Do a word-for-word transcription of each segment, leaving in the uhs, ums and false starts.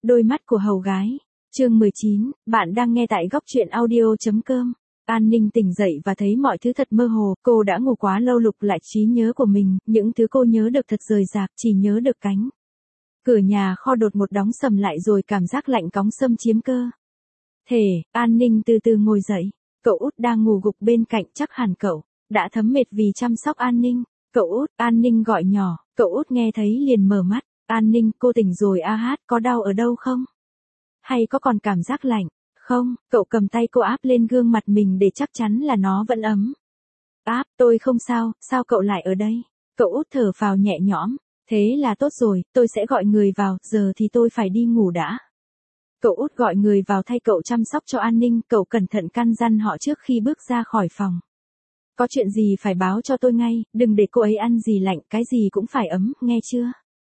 Đôi mắt của hầu gái. Chương mười chín, bạn đang nghe tại góc truyện audio chấm com. An Ninh tỉnh dậy và thấy mọi thứ thật mơ hồ, cô đã ngủ quá lâu lục lại trí nhớ của mình, những thứ cô nhớ được thật rời rạc, chỉ nhớ được cánh cửa nhà kho đột một đóng sầm lại rồi cảm giác lạnh cóng xâm chiếm cơ thể. An Ninh từ từ ngồi dậy, cậu út đang ngủ gục bên cạnh, chắc hẳn cậu đã thấm mệt vì chăm sóc An Ninh. Cậu út, An Ninh gọi nhỏ, cậu út nghe thấy liền mở mắt. An Ninh, cô tỉnh rồi a hát, có đau ở đâu không? Hay có còn cảm giác lạnh? Không, cậu cầm tay cô áp lên gương mặt mình để chắc chắn là nó vẫn ấm. Áp, tôi không sao, sao cậu lại ở đây? Cậu út thở phào nhẹ nhõm, thế là tốt rồi, tôi sẽ gọi người vào, giờ thì tôi phải đi ngủ đã. Cậu út gọi người vào thay cậu chăm sóc cho An Ninh, cậu cẩn thận căn dặn họ trước khi bước ra khỏi phòng. Có chuyện gì phải báo cho tôi ngay, đừng để cô ấy ăn gì lạnh, cái gì cũng phải ấm, nghe chưa?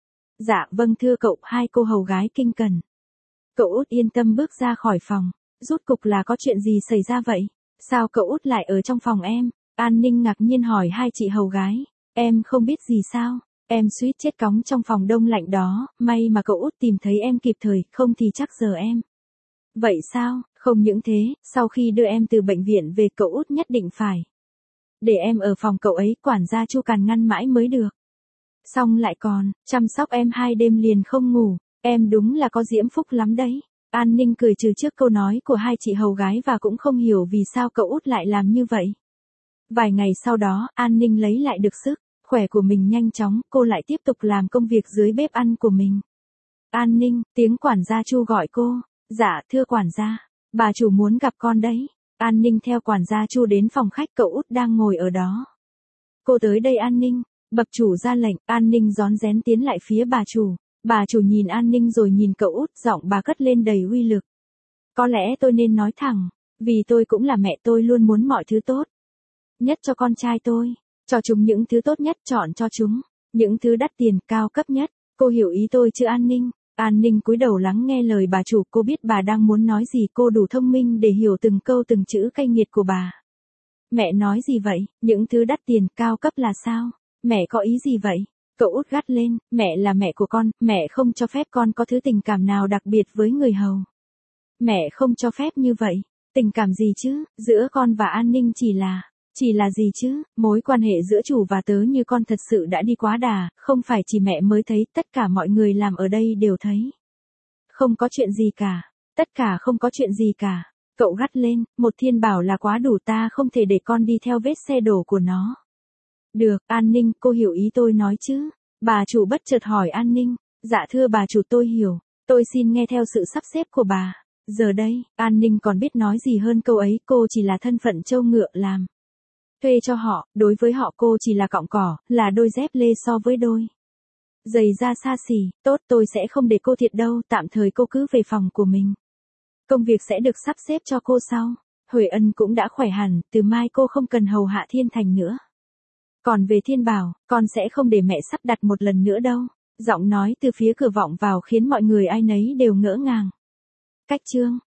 Dạ, vâng thưa cậu, hai cô hầu gái kinh cần. Cậu út yên tâm bước ra khỏi phòng. Rốt cục là có chuyện gì xảy ra vậy? Sao cậu út lại ở trong phòng em? An Ninh ngạc nhiên hỏi hai chị hầu gái. Em không biết gì sao? Em suýt chết cóng trong phòng đông lạnh đó, may mà cậu út tìm thấy em kịp thời, không thì chắc giờ em. Vậy sao? Không những thế, sau khi đưa em từ bệnh viện về cậu út nhất định phải để em ở phòng cậu ấy, quản gia Chu càn ngăn mãi mới được. Xong lại còn chăm sóc em hai đêm liền không ngủ, em đúng là có diễm phúc lắm đấy. An Ninh cười trừ trước câu nói của hai chị hầu gái và cũng không hiểu vì sao cậu út lại làm như vậy. Vài ngày sau đó, An Ninh lấy lại được sức khỏe của mình nhanh chóng, cô lại tiếp tục làm công việc dưới bếp ăn của mình. An Ninh, tiếng quản gia Chu gọi cô. Dạ, thưa quản gia, bà chủ muốn gặp con đấy. An Ninh theo quản gia Chu đến phòng khách, cậu út đang ngồi ở đó. Cô tới đây An Ninh, bậc chủ ra lệnh. An Ninh rón rén tiến lại phía bà chủ. Bà chủ nhìn An Ninh rồi nhìn cậu út, giọng bà cất lên đầy uy lực. Có lẽ tôi nên nói thẳng, vì tôi cũng là mẹ, tôi luôn muốn mọi thứ tốt nhất cho con trai tôi, cho chúng những thứ tốt nhất, chọn cho chúng những thứ đắt tiền, cao cấp nhất. Cô hiểu ý tôi chứ An Ninh? An Ninh cúi đầu lắng nghe lời bà chủ, cô biết bà đang muốn nói gì, cô đủ thông minh để hiểu từng câu từng chữ cay nghiệt của bà. Mẹ nói gì vậy? Những thứ đắt tiền, cao cấp là sao? Mẹ có ý gì vậy? Cậu út gắt lên, mẹ là mẹ của con, mẹ không cho phép con có thứ tình cảm nào đặc biệt với người hầu. Mẹ không cho phép như vậy. Tình cảm gì chứ? Giữa con và An Ninh chỉ là, chỉ là gì chứ? Mối quan hệ giữa chủ và tớ như con thật sự đã đi quá đà, không phải chỉ mẹ mới thấy, tất cả mọi người làm ở đây đều thấy. Không có chuyện gì cả, tất cả không có chuyện gì cả. Cậu gắt lên, một thiên bảo là quá đủ, ta không thể để con đi theo vết xe đổ của nó. Được, An Ninh, cô hiểu ý tôi nói chứ? Bà chủ bất chợt hỏi An Ninh. Dạ thưa bà chủ, tôi hiểu, tôi xin nghe theo sự sắp xếp của bà. Giờ đây, An Ninh còn biết nói gì hơn câu ấy, cô chỉ là thân phận trâu ngựa làm thuê cho họ, đối với họ cô chỉ là cọng cỏ, là đôi dép lê so với đôi giày da xa xỉ. Tốt, tôi sẽ không để cô thiệt đâu, tạm thời cô cứ về phòng của mình. Công việc sẽ được sắp xếp cho cô sau. Huệ Ân cũng đã khỏe hẳn, từ mai cô không cần hầu hạ Thiên Thành nữa. Còn về Thiên Bảo, con sẽ không để mẹ sắp đặt một lần nữa đâu. Giọng nói từ phía cửa vọng vào khiến mọi người ai nấy đều ngỡ ngàng. Cách chương